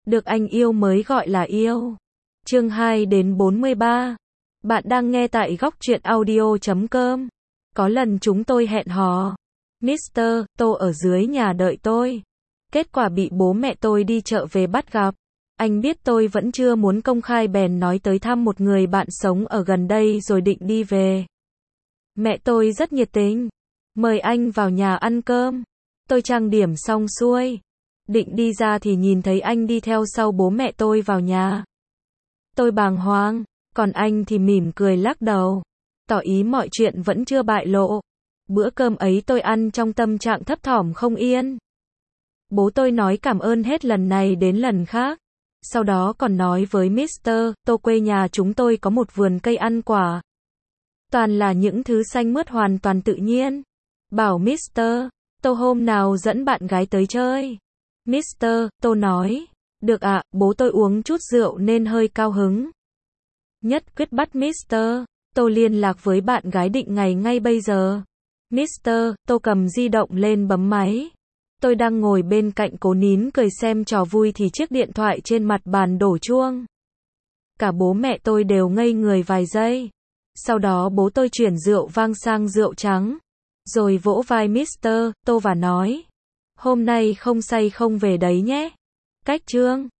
Được anh yêu mới gọi là yêu. Chương 2 đến 43. Bạn đang nghe tại góc truyện audio.com. Có lần chúng tôi hẹn hò. Mr. Tô ở dưới nhà đợi tôi. Kết quả bị bố mẹ tôi đi chợ về bắt gặp. Anh biết tôi vẫn chưa muốn công khai bèn nói tới thăm một người bạn sống ở gần đây rồi định đi về. Mẹ tôi rất nhiệt tình. Mời anh vào nhà ăn cơm. Tôi trang điểm xong xuôi. Định đi ra thì nhìn thấy anh đi theo sau bố mẹ tôi vào nhà. Tôi bàng hoàng, còn anh thì mỉm cười lắc đầu, tỏ ý mọi chuyện vẫn chưa bại lộ. Bữa cơm ấy tôi ăn trong tâm trạng thấp thỏm không yên. Bố tôi nói cảm ơn hết lần này đến lần khác. Sau đó còn nói với Mr. Tô quê nhà chúng tôi có một vườn cây ăn quả. Toàn là những thứ xanh mướt hoàn toàn tự nhiên. Bảo Mr. Tô hôm nào dẫn bạn gái tới chơi. Mr. Tô nói, được ạ, bố tôi uống chút rượu nên hơi cao hứng. Nhất quyết bắt Mr. Tô liên lạc với bạn gái định ngày ngay bây giờ. Mr. Tô cầm di động lên bấm máy. Tôi đang ngồi bên cạnh cố nín cười xem trò vui thì chiếc điện thoại trên mặt bàn đổ chuông. Cả bố mẹ tôi đều ngây người vài giây. Sau đó bố tôi chuyển rượu vang sang rượu trắng. Rồi vỗ vai Mr. Tô và nói, hôm nay không say không về đấy nhé. Cách chương